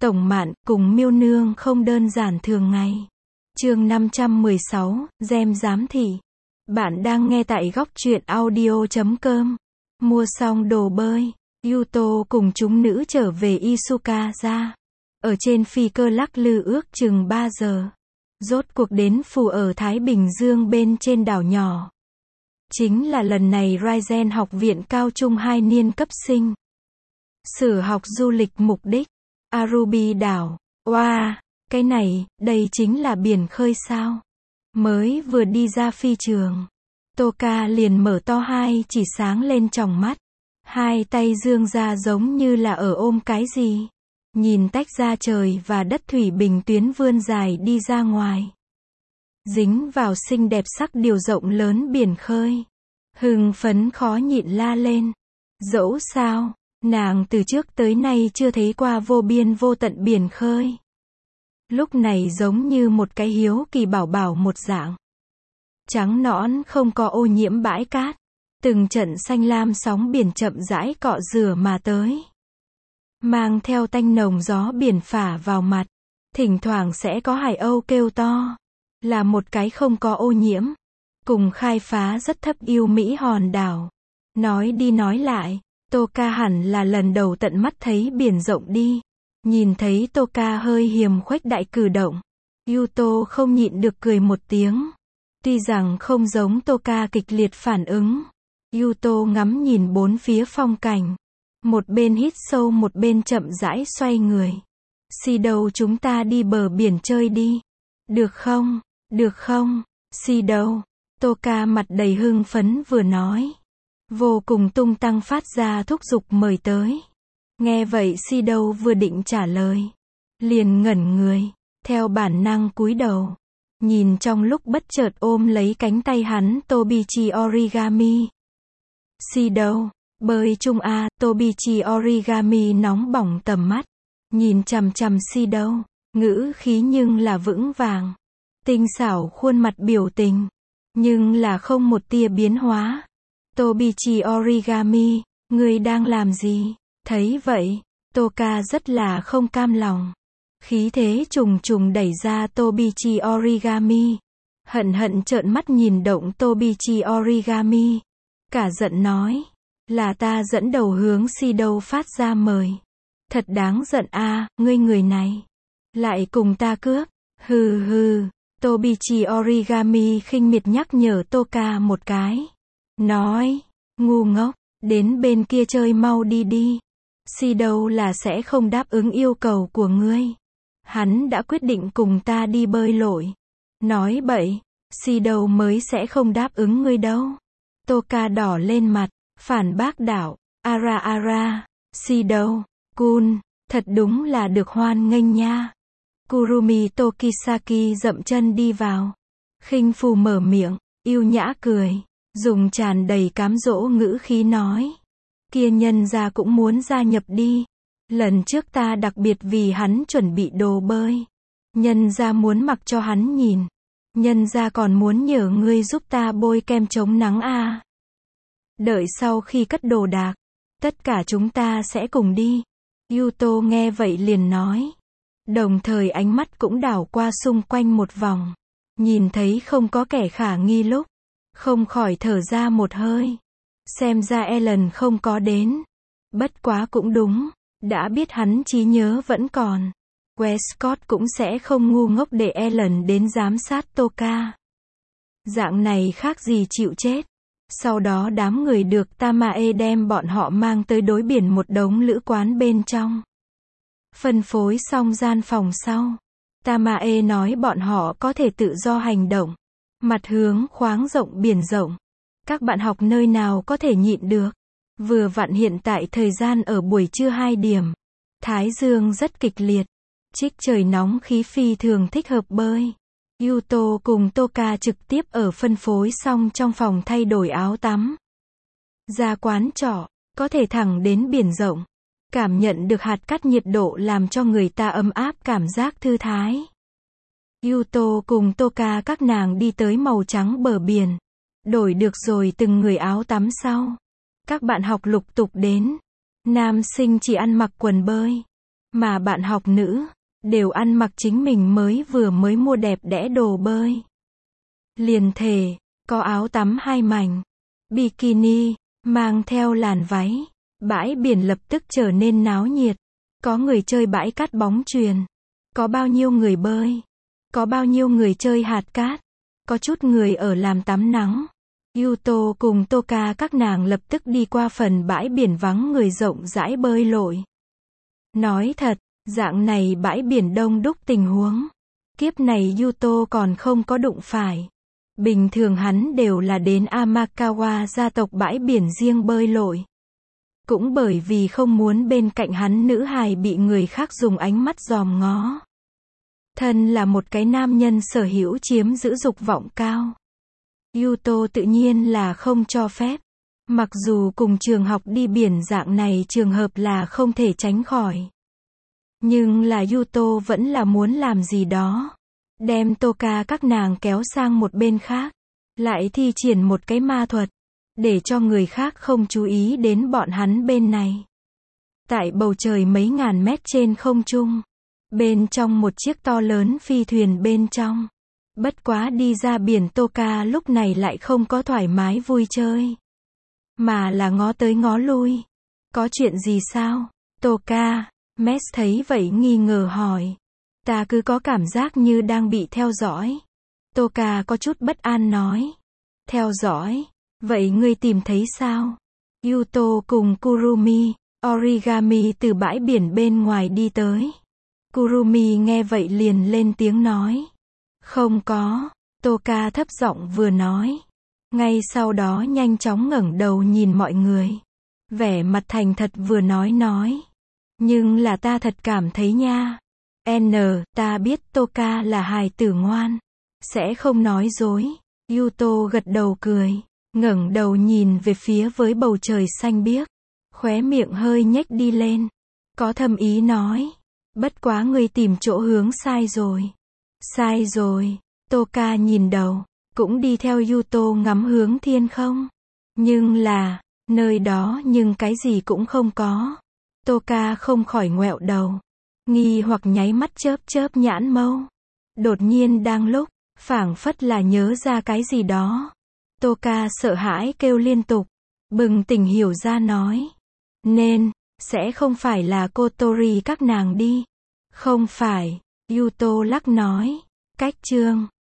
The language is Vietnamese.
Tổng Mạn cùng Miêu Nương không đơn giản thường ngày. Chương 516, Gem giám thị. Bạn đang nghe tại góc truyện audio.com. Mua xong đồ bơi, Yuto cùng chúng nữ trở về Isukaza. Ở trên phi cơ lắc lư ước chừng 3 giờ. Rốt cuộc đến phủ ở Thái Bình Dương bên trên đảo nhỏ. Chính là lần này Raizen học viện cao trung 2 niên cấp sinh. Sử học du lịch mục đích. Arubi đảo. Wow, cái này, đây chính là biển khơi sao? Mới vừa đi ra phi trường. Toka liền mở to hai chỉ sáng lên tròng mắt. Hai tay dương ra giống như là ở ôm cái gì. Nhìn tách ra trời và đất thủy bình tuyến vươn dài đi ra ngoài. Dính vào xinh đẹp sắc điều rộng lớn biển khơi. Hưng phấn khó nhịn la lên. Dẫu sao, nàng từ trước tới nay chưa thấy qua vô biên vô tận biển khơi. Lúc này giống như một cái hiếu kỳ bảo bảo một dạng. Trắng nõn không có ô nhiễm bãi cát. Từng trận xanh lam sóng biển chậm rãi cọ rửa mà tới. Mang theo tanh nồng gió biển phả vào mặt. Thỉnh thoảng sẽ có hải âu kêu to. Là một cái không có ô nhiễm. Cùng khai phá rất thấp yêu Mỹ hòn đảo. Nói đi nói lại, Toka hẳn là lần đầu tận mắt thấy biển rộng đi. Nhìn thấy Toka hơi hiềm khuếch đại cử động. Yuto không nhịn được cười một tiếng. Tuy rằng không giống Toka kịch liệt phản ứng. Yuto ngắm nhìn bốn phía phong cảnh. Một bên hít sâu một bên chậm rãi xoay người. Si đâu chúng ta đi bờ biển chơi đi. Được không? Được không? Si đâu? Toka mặt đầy hưng phấn vừa nói. Vô cùng tung tăng phát ra thúc giục mời tới. Nghe vậy Si đâu vừa định trả lời. Liền ngẩn người. Theo bản năng cúi đầu. Nhìn trong lúc bất chợt ôm lấy cánh tay hắn Tobichi Origami. Si đâu? Bơi chung a. Tobichi Origami nóng bỏng tầm mắt. Nhìn chằm chằm Si đâu. Ngữ khí nhưng là vững vàng. Tinh xảo khuôn mặt biểu tình. Nhưng là không một tia biến hóa. Tobichi Origami, ngươi đang làm gì? Thấy vậy, Toka rất là không cam lòng. Khí thế trùng trùng đẩy ra Tobichi Origami. Hận hận trợn mắt nhìn động Tobichi Origami. Cả giận nói. Là ta dẫn đầu hướng Si đâu phát ra mời. Thật đáng giận a, ngươi người này. Lại cùng ta cướp. Hừ hừ. Tobichi Origami khinh miệt nhắc nhở Toka một cái. Nói. Ngu ngốc. Đến bên kia chơi mau đi đi. Si đâu là sẽ không đáp ứng yêu cầu của ngươi. Hắn đã quyết định cùng ta đi bơi lội. Nói bậy. Si đâu mới sẽ không đáp ứng ngươi đâu. Toka đỏ lên mặt. Phản bác đạo. Ara ara. Si đâu. Kun. Thật đúng là được hoan nghênh nha. Kurumi Tokisaki dậm chân đi vào. Khinh phù mở miệng. Yêu nhã cười. Dùng tràn đầy cám dỗ ngữ khí nói. Kia nhân gia cũng muốn gia nhập đi. Lần trước ta đặc biệt vì hắn chuẩn bị đồ bơi. Nhân gia muốn mặc cho hắn nhìn. Nhân gia còn muốn nhờ ngươi giúp ta bôi kem chống nắng a. Đợi sau khi cất đồ đạc. Tất cả chúng ta sẽ cùng đi. Yuto nghe vậy liền nói. Đồng thời ánh mắt cũng đảo qua xung quanh một vòng. Nhìn thấy không có kẻ khả nghi lúc. Không khỏi thở ra một hơi. Xem ra Ellen không có đến. Bất quá cũng đúng. Đã biết hắn trí nhớ vẫn còn. Westcott cũng sẽ không ngu ngốc để Ellen đến giám sát Toka. Dạng này khác gì chịu chết. Sau đó đám người được Tamae đem bọn họ mang tới đối biển một đống lữ quán bên trong. Phân phối xong gian phòng sau. Tamae nói bọn họ có thể tự do hành động. Mặt hướng khoáng rộng biển rộng. Các bạn học nơi nào có thể nhịn được. Vừa vặn hiện tại thời gian ở buổi trưa 2 điểm. Thái dương rất kịch liệt. Trích trời nóng khí phi thường thích hợp bơi. Yuto cùng Toka trực tiếp ở phân phối xong trong phòng thay đổi áo tắm. Ra quán trọ, có thể thẳng đến biển rộng. Cảm nhận được hạt cát nhiệt độ làm cho người ta ấm áp cảm giác thư thái. Yuto cùng Toka các nàng đi tới màu trắng bờ biển. Đổi được rồi từng người áo tắm sau. Các bạn học lục tục đến. Nam sinh chỉ ăn mặc quần bơi. Mà bạn học nữ, đều ăn mặc chính mình mới mua đẹp đẽ đồ bơi. Liền thể, có áo tắm 2 mảnh, bikini, mang theo làn váy. Bãi biển lập tức trở nên náo nhiệt. Có người chơi bãi cát bóng chuyền. Có bao nhiêu người bơi. Có bao nhiêu người chơi hạt cát. Có chút người ở làm tắm nắng. Yuto cùng Toka các nàng lập tức đi qua phần bãi biển vắng người rộng rãi bơi lội. Nói thật, dạng này bãi biển đông đúc tình huống. Kiếp này Yuto còn không có đụng phải. Bình thường hắn đều là đến Amakawa gia tộc bãi biển riêng bơi lội. Cũng bởi vì không muốn bên cạnh hắn nữ hài bị người khác dùng ánh mắt dòm ngó. Thân là một cái nam nhân sở hữu chiếm giữ dục vọng cao. Yuto tự nhiên là không cho phép. Mặc dù cùng trường học đi biển dạng này trường hợp là không thể tránh khỏi. Nhưng là Yuto vẫn là muốn làm gì đó. Đem Toka các nàng kéo sang một bên khác. Lại thi triển một cái ma thuật. Để cho người khác không chú ý đến bọn hắn bên này. Tại bầu trời mấy ngàn mét trên không trung. Bên trong một chiếc to lớn phi thuyền bên trong. Bất quá đi ra biển Toka lúc này lại không có thoải mái vui chơi. Mà là ngó tới ngó lui. Có chuyện gì sao? Toka, Mess thấy vậy nghi ngờ hỏi. Ta cứ có cảm giác như đang bị theo dõi. Toka có chút bất an nói. Theo dõi? Vậy ngươi tìm thấy sao? Yuto cùng Kurumi, Origami từ bãi biển bên ngoài đi tới. Kurumi nghe vậy liền lên tiếng nói. Không có, Toka thấp giọng vừa nói. Ngay sau đó nhanh chóng ngẩng đầu nhìn mọi người. Vẻ mặt thành thật vừa nói. Nhưng là ta thật cảm thấy nha. Ta biết Toka là hài tử ngoan. Sẽ không nói dối. Yuto gật đầu cười. Ngẩng đầu nhìn về phía với bầu trời xanh biếc. Khóe miệng hơi nhếch đi lên. Có thâm ý nói. Bất quá ngươi tìm chỗ hướng sai rồi. Sai rồi. Toka nhìn đầu. Cũng đi theo Yuto ngắm hướng thiên không. Nhưng là, nơi đó nhưng cái gì cũng không có. Toka không khỏi ngoẹo đầu. Nghi hoặc nháy mắt chớp nhãn mâu. Đột nhiên đang lúc, phảng phất là nhớ ra cái gì đó. Toka sợ hãi kêu liên tục. Bừng tỉnh hiểu ra nói. Nên, sẽ không phải là Kotori các nàng đi. Không phải, Yuto lắc nói. Cách chương.